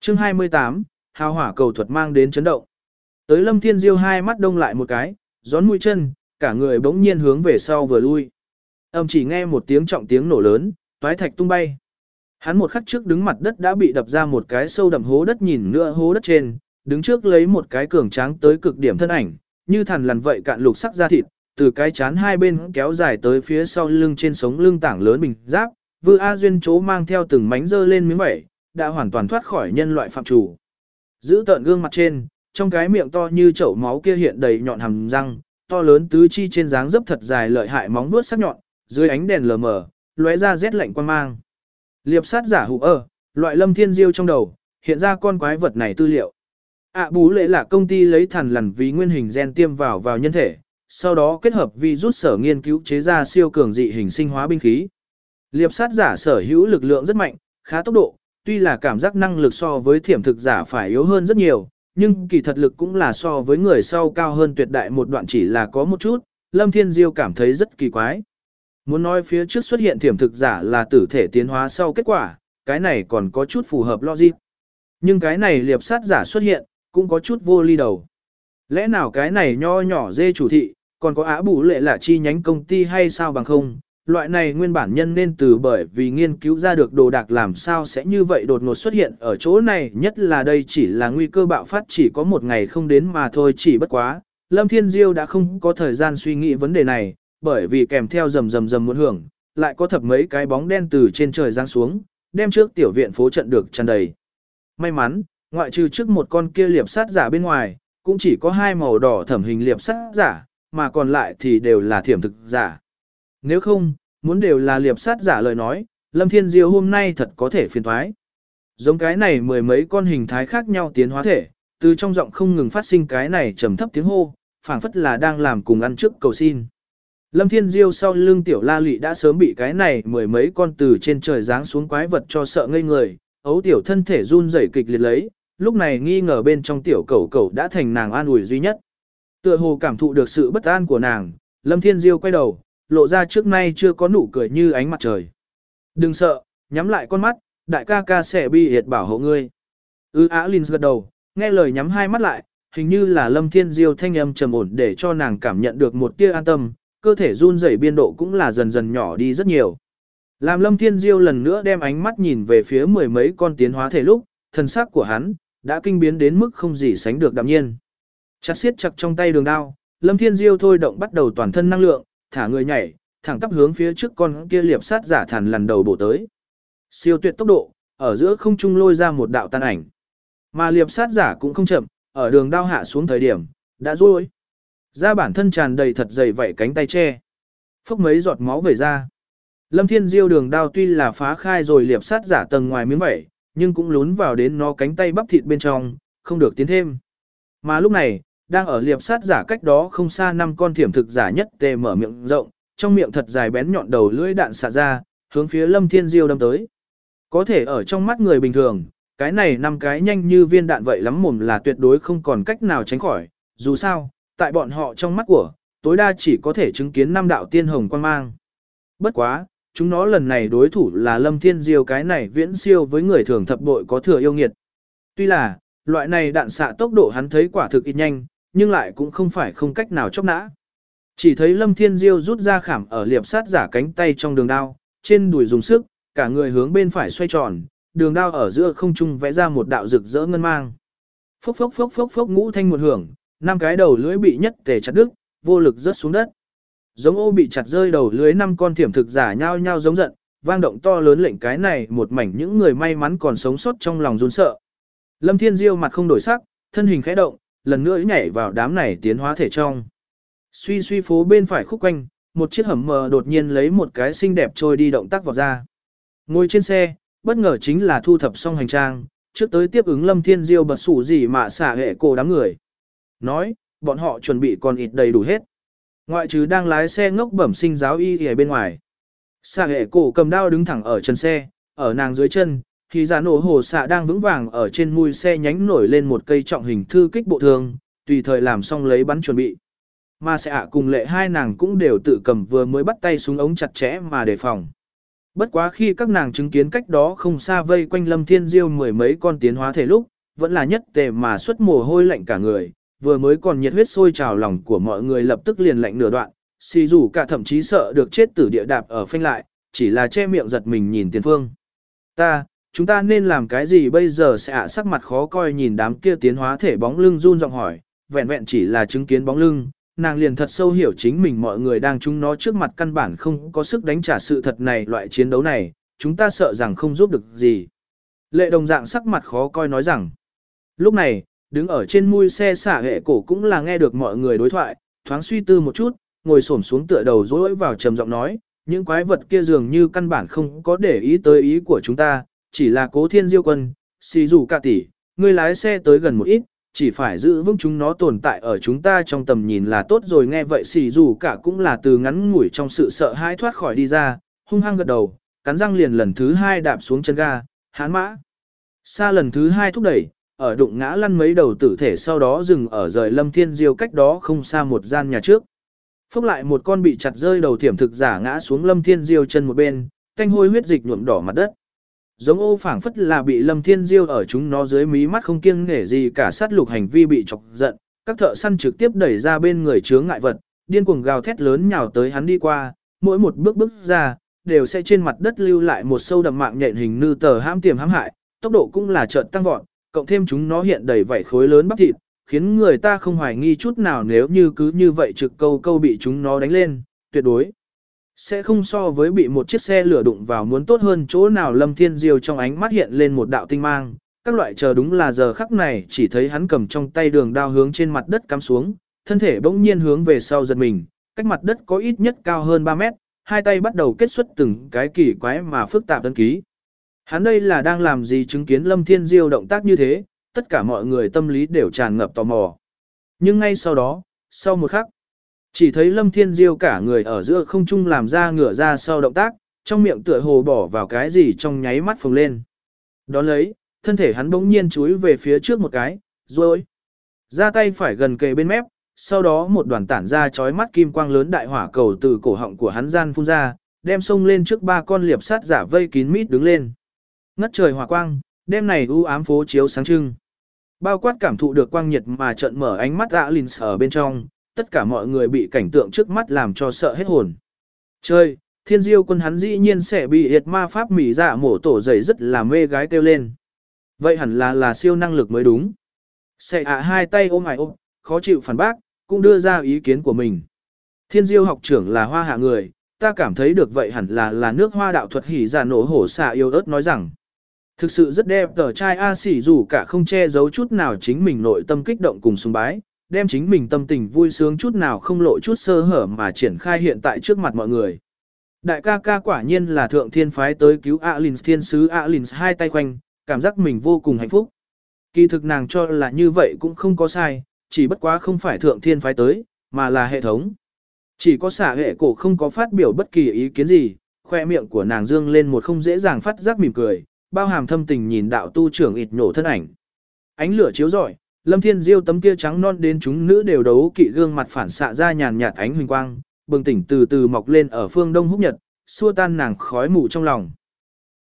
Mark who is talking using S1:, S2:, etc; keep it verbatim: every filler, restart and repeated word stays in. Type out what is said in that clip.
S1: chương hai mươi tám, hào hỏa cầu thuật mang đến chấn động. Tới Lâm Thiên Diêu hai mắt đông lại một cái, gión mũi chân, cả người bỗng nhiên hướng về sau vừa lui. Âm chỉ nghe một tiếng trọng tiếng nổ lớn, toái thạch tung bay. Hắn một khắc trước đứng mặt đất đã bị đập ra một cái sâu đậm hố đất, nhìn nữa hố đất trên, đứng trước lấy một cái cường tráng tới cực điểm thân ảnh, như thằn lằn vậy cạn lục sắc da thịt, từ cái chán hai bên kéo dài tới phía sau lưng, trên sống lưng tảng lớn bình giáp, Vư A Duyên chỗ mang theo từng mảnh dơ lên miếng vảy, đã hoàn toàn thoát khỏi nhân loại phạm chủ. Giữ tợn gương mặt trên, trong cái miệng to như chậu máu kia hiện đầy nhọn hàm răng, to lớn tứ chi trên dáng dấp thật dài lợi hại móng vuốt sắc nhọn, dưới ánh đèn lờ mờ, lóe ra rét lạnh quan mang. Liệp sát giả hủ ơ, loại Lâm Thiên Diêu trong đầu, hiện ra con quái vật này tư liệu. ạ bú lệ là công ty lấy thằn lằn vì nguyên hình gen tiêm vào vào nhân thể, sau đó kết hợp virus sở nghiên cứu chế ra siêu cường dị hình sinh hóa binh khí. Liệp sát giả sở hữu lực lượng rất mạnh, khá tốc độ, tuy là cảm giác năng lực so với thiểm thực giả phải yếu hơn rất nhiều, nhưng kỳ thật lực cũng là so với người sau cao hơn tuyệt đại một đoạn, chỉ là có một chút, Lâm Thiên Diêu cảm thấy rất kỳ quái. Muốn nói phía trước xuất hiện thiểm thực giả là tử thể tiến hóa sau kết quả, cái này còn có chút phù hợp logic. Nhưng cái này liệp sát giả xuất hiện, cũng có chút vô ly đầu. Lẽ nào cái này nho nhỏ dê chủ thị, còn có Á Bù Lệ là chi nhánh công ty hay sao bằng không? Loại này nguyên bản nhân nên từ bởi vì nghiên cứu ra được đồ đạc làm sao sẽ như vậy đột ngột xuất hiện ở chỗ này, nhất là đây chỉ là nguy cơ bạo phát chỉ có một ngày không đến mà thôi, chỉ bất quá. Lâm Thiên Diêu đã không có thời gian suy nghĩ vấn đề này, bởi vì kèm theo rầm rầm rầm muốn hưởng, lại có thập mấy cái bóng đen từ trên trời giáng xuống, đem trước tiểu viện phố trận được tràn đầy. May mắn, ngoại trừ trước một con kia liệp sát giả bên ngoài, cũng chỉ có hai màu đỏ thẩm hình liệp sát giả, mà còn lại thì đều là thiểm thực giả. Nếu không, muốn đều là liệp sát giả lời nói, Lâm Thiên Diêu hôm nay thật có thể phiền toái. Giống cái này mười mấy con hình thái khác nhau tiến hóa thể, từ trong giọng không ngừng phát sinh cái này trầm thấp tiếng hô, phảng phất là đang làm cùng ăn trước cầu xin. Lâm Thiên Diêu sau lưng tiểu la lị đã sớm bị cái này mười mấy con từ trên trời giáng xuống quái vật cho sợ ngây người, ấu tiểu thân thể run rẩy kịch liệt lấy, lúc này nghi ngờ bên trong tiểu cẩu cẩu đã thành nàng an ủi duy nhất. Tựa hồ cảm thụ được sự bất an của nàng, Lâm Thiên Diêu quay đầu, lộ ra trước nay chưa có nụ cười như ánh mặt trời. Đừng sợ, nhắm lại con mắt, đại ca ca sẽ bi hiệt bảo hộ ngươi. Ư Á Linh gật đầu, nghe lời nhắm hai mắt lại, hình như là Lâm Thiên Diêu thanh âm trầm ổn để cho nàng cảm nhận được một tia an tâm, cơ thể run rẩy biên độ cũng là dần dần nhỏ đi rất nhiều. Làm Lâm Thiên Diêu lần nữa đem ánh mắt nhìn về phía mười mấy con tiến hóa thể lúc, thần sắc của hắn đã kinh biến đến mức không gì sánh được đạm nhiên. Chặt siết chặt trong tay đường đao, Lâm Thiên Diêu thôi động bắt đầu toàn thân năng lượng, thả người nhảy, thẳng tắp hướng phía trước con kia liệp sát giả thằn lằn đầu bổ tới. Siêu tuyệt tốc độ, ở giữa không trung lôi ra một đạo tàn ảnh. Mà liệp sát giả cũng không chậm, ở đường đao hạ xuống thời điểm, đã rối. Ra bản thân tràn đầy thật dày vảy cánh tay che. Phốc mấy giọt máu về ra. Lâm Thiên Diêu đường đao tuy là phá khai rồi liệp sát giả tầng ngoài miếng vảy, nhưng cũng lún vào đến nó cánh tay bắp thịt bên trong, không được tiến thêm. Mà lúc này, đang ở liệp sát giả cách đó không xa năm con thiểm thực giả nhất tề mở miệng rộng, trong miệng thật dài bén nhọn đầu lưỡi đạn xạ ra, hướng phía Lâm Thiên Diêu đâm tới. Có thể ở trong mắt người bình thường, cái này năm cái nhanh như viên đạn vậy lắm mồm là tuyệt đối không còn cách nào tránh khỏi, dù sao, tại bọn họ trong mắt của, tối đa chỉ có thể chứng kiến năm đạo tiên hồng quang mang. Bất quá, chúng nó lần này đối thủ là Lâm Thiên Diêu cái này viễn siêu với người thường thập bội có thừa yêu nghiệt. Tuy là, loại này đạn xạ tốc độ hắn thấy quả thực ít nhanh, nhưng lại cũng không phải không cách nào chốc nã. Chỉ thấy Lâm Thiên Diêu rút ra khảm ở liệp sát giả cánh tay trong đường đao, trên đùi dùng sức, cả người hướng bên phải xoay tròn, đường đao ở giữa không trung vẽ ra một đạo rực rỡ ngân mang. Phốc phốc phốc phốc phốc ngũ thanh một hưởng, năm cái đầu lưỡi bị nhất tề chặt đứt, vô lực rớt xuống đất. Giống ô bị chặt rơi đầu lưỡi năm con thiểm thực giả nhao nhao giống giận, vang động to lớn lệnh cái này một mảnh những người may mắn còn sống sót trong lòng run sợ. Lâm Thiên Diêu mặt không đổi sắc, thân hình khẽ động, lần nữa nhảy vào đám này tiến hóa thể trong. Suy suy phố bên phải khúc quanh, một chiếc hầm mờ đột nhiên lấy một cái xinh đẹp trôi đi động tác vào ra. Ngồi trên xe, bất ngờ chính là thu thập xong hành trang, trước tới tiếp ứng Lâm Thiên Diêu bật sủ gì mà xả hệ cổ đám người. Nói, bọn họ chuẩn bị còn ít đầy đủ hết. Ngoại trừ đang lái xe ngốc bẩm sinh giáo y ở bên ngoài. Xả hệ cổ cầm đao đứng thẳng ở chân xe, ở nàng dưới chân, thì giả nổ hồ xạ đang vững vàng ở trên mui xe nhánh nổi lên một cây trọng hình thư kích bộ thương, tùy thời làm xong lấy bắn chuẩn bị. Mà sẽ ạ cùng lệ hai nàng cũng đều tự cầm vừa mới bắt tay súng ống chặt chẽ mà đề phòng. Bất quá khi các nàng chứng kiến cách đó không xa vây quanh Lâm Thiên Diêu mười mấy con tiến hóa thể lúc, vẫn là nhất tề mà xuất mồ hôi lạnh cả người, vừa mới còn nhiệt huyết sôi trào lòng của mọi người lập tức liền lạnh nửa đoạn, xì rủ cả thậm chí sợ được chết tử địa đạp ở phanh lại, chỉ là che miệng giật mình nhìn tiền phương. Ta, chúng ta nên làm cái gì bây giờ sẽ ạ sắc mặt khó coi nhìn đám kia tiến hóa thể bóng lưng run giọng hỏi, vẹn vẹn chỉ là chứng kiến bóng lưng, nàng liền thật sâu hiểu chính mình mọi người đang chúng nó trước mặt căn bản không có sức đánh trả sự thật này loại chiến đấu này, chúng ta sợ rằng không giúp được gì. Lệ đồng dạng sắc mặt khó coi nói rằng, lúc này, đứng ở trên mui xe xả hệ cổ cũng là nghe được mọi người đối thoại, thoáng suy tư một chút, ngồi xổm xuống tựa đầu dối vào trầm giọng nói, những quái vật kia dường như căn bản không có để ý tới ý của chúng ta, chỉ là Cố Thiên Diêu quân, xì dù cả tỷ, ngươi lái xe tới gần một ít, chỉ phải giữ vững chúng nó tồn tại ở chúng ta trong tầm nhìn là tốt rồi. Nghe vậy xì dù cả cũng là từ ngắn ngủi trong sự sợ hãi thoát khỏi đi ra, hung hăng gật đầu, cắn răng liền lần thứ hai đạp xuống chân ga, hán mã. Xa lần thứ hai thúc đẩy, ở đụng ngã lăn mấy đầu tử thể sau đó dừng ở rời Lâm Thiên Diêu cách đó không xa một gian nhà trước. Phốc lại một con bị chặt rơi đầu thiểm thực giả ngã xuống Lâm Thiên Diêu chân một bên, canh hôi huyết dịch nhuộm đỏ mặt đất. Giống ô phảng phất là bị Lâm Thiên Diêu ở chúng nó dưới mí mắt không kiêng nể gì cả sát lục hành vi bị chọc giận, các thợ săn trực tiếp đẩy ra bên người chướng ngại vật, điên cuồng gào thét lớn nhào tới hắn đi qua, mỗi một bước bước ra, đều sẽ trên mặt đất lưu lại một sâu đậm mạng nhện hình nư tờ hãm tiềm hãm hại, tốc độ cũng là chợt tăng vọt, cộng thêm chúng nó hiện đầy vảy khối lớn bắp thịt, khiến người ta không hoài nghi chút nào nếu như cứ như vậy trực câu câu bị chúng nó đánh lên, tuyệt đối sẽ không so với bị một chiếc xe lửa đụng vào muốn tốt hơn chỗ nào. Lâm Thiên Diêu trong ánh mắt hiện lên một đạo tinh mang, các loại chờ đúng là giờ khắc này chỉ thấy hắn cầm trong tay đường đao hướng trên mặt đất cắm xuống, thân thể bỗng nhiên hướng về sau giật mình, cách mặt đất có ít nhất cao hơn ba mét, hai tay bắt đầu kết xuất từng cái kỳ quái mà phức tạp ấn ký. Hắn đây là đang làm gì? Chứng kiến Lâm Thiên Diêu động tác như thế, tất cả mọi người tâm lý đều tràn ngập tò mò. Nhưng ngay sau đó, sau một khắc, chỉ thấy Lâm Thiên Diêu cả người ở giữa không trung làm ra ngửa ra sau động tác, trong miệng tựa hồ bỏ vào cái gì trong nháy mắt phồng lên. Đón lấy, thân thể hắn bỗng nhiên chúi về phía trước một cái, rồi ra tay phải gần kề bên mép, sau đó một đoàn tản ra chói mắt kim quang lớn đại hỏa cầu từ cổ họng của hắn gian phun ra, đem xông lên trước ba con liệp sát giả vây kín mít đứng lên. Ngất trời hỏa quang, đêm này u ám phố chiếu sáng trưng. Bao quát cảm thụ được quang nhiệt mà trợn mở ánh mắt Alins ở bên trong, tất cả mọi người bị cảnh tượng trước mắt làm cho sợ hết hồn. Chơi, Thiên Diêu quân hắn dĩ nhiên sẽ bị hiệt ma pháp mỉ dạ mổ tổ dày rất là mê gái kêu lên. Vậy hẳn là là siêu năng lực mới đúng. Sẽ ạ hai tay ôm ai ôm, khó chịu phản bác, cũng đưa ra ý kiến của mình. Thiên Diêu học trưởng là hoa hạ người, ta cảm thấy được vậy hẳn là là nước hoa đạo thuật hỉ giả nổ hổ xạ yêu ớt nói rằng. Thực sự rất đẹp, tờ trai A xỉ dù cả không che giấu chút nào chính mình nội tâm kích động cùng sùng bái, đem chính mình tâm tình vui sướng chút nào không lộ chút sơ hở mà triển khai hiện tại trước mặt mọi người. Đại ca ca quả nhiên là thượng thiên phái tới cứu Alins thiên sứ Alins hai tay quanh, cảm giác mình vô cùng hạnh phúc. Kỳ thực nàng cho là như vậy cũng không có sai, chỉ bất quá không phải thượng thiên phái tới, mà là hệ thống. Chỉ có xả hệ cổ không có phát biểu bất kỳ ý kiến gì, khoe miệng của nàng dương lên một không dễ dàng phát giác mỉm cười, bao hàm thâm tình nhìn đạo tu trưởng ịt nổ thân ảnh. Ánh lửa chiếu rọi, Lâm Thiên Diêu tấm kia trắng non đến chúng nữ đều đấu kỵ gương mặt phản xạ ra nhàn nhạt ánh huỳnh quang, bừng tỉnh từ từ mọc lên ở phương đông húc nhật, xua tan nàng khói mù trong lòng.